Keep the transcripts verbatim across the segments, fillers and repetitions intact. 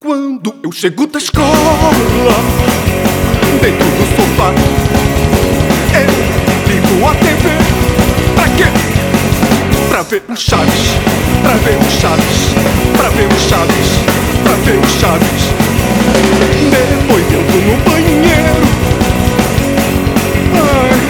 Quando eu chego da escola, dentro do sofá, eu ligo a T V. Pra quê? Pra ver o Chaves, pra ver o Chaves, pra ver o Chaves, pra ver o Chaves. Depois entro no banheiro. Ai,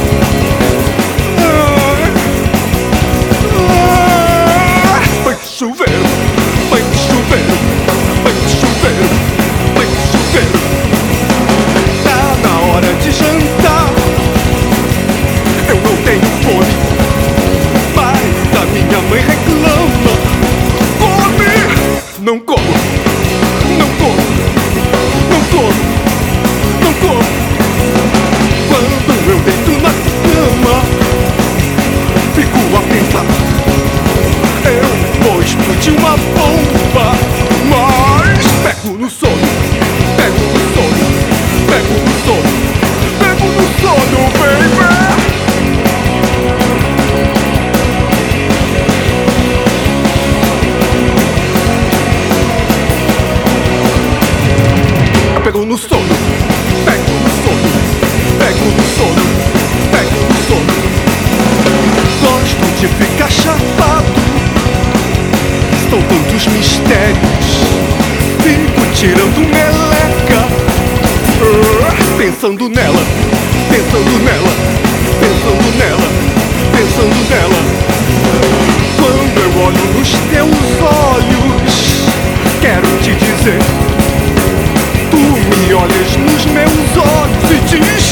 ai, ai. Foi chuveiro, foi chuveiro, foi chuveiro, foi chuveiro. Tá na hora de jantar. Eu não tenho fome, mas a minha mãe reclama. Come! Não como, não como, não como, não como. Quando eu deito na cama, fico a pensar, eu vou explodir uma bomba. Mas pego no sono, pego no sono, pego no sono, pego no sono, baby. Pego no sono, pego no sono, pego no sono, pego no sono. Gosto de ficar chapado, são tantos mistérios. Fico tirando meleca, pensando nela, pensando nela, pensando nela, pensando nela. Quando eu olho nos teus olhos, quero te dizer, tu me olhas nos meus olhos e diz